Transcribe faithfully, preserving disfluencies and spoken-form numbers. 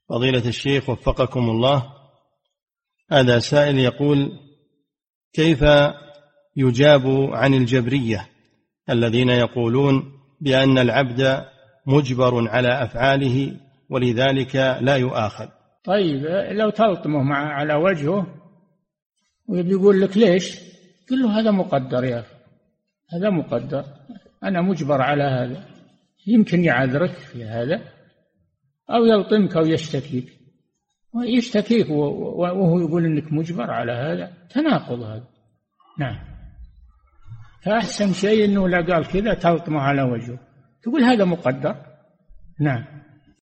فضيلة الشيخ وفقكم الله، هذا سائل يقول: كيف يجاب عن الجبرية الذين يقولون بأن العبد مجبر على أفعاله ولذلك لا يؤاخذ؟ طيب لو تلطمه مع على وجهه ويقول لك ليش، قل له هذا مقدر يا أخي، هذا مقدر، أنا مجبر على هذا. يمكن يعذرك في هذا أو يلطمك أو يشتكيك، ويشتكيك وهو يقول إنك مجبر على هذا، تناقض هذا. نعم. فأحسن شيء إنه لا قال كذا تلطمه على وجهه، تقول هذا مقدر. نعم.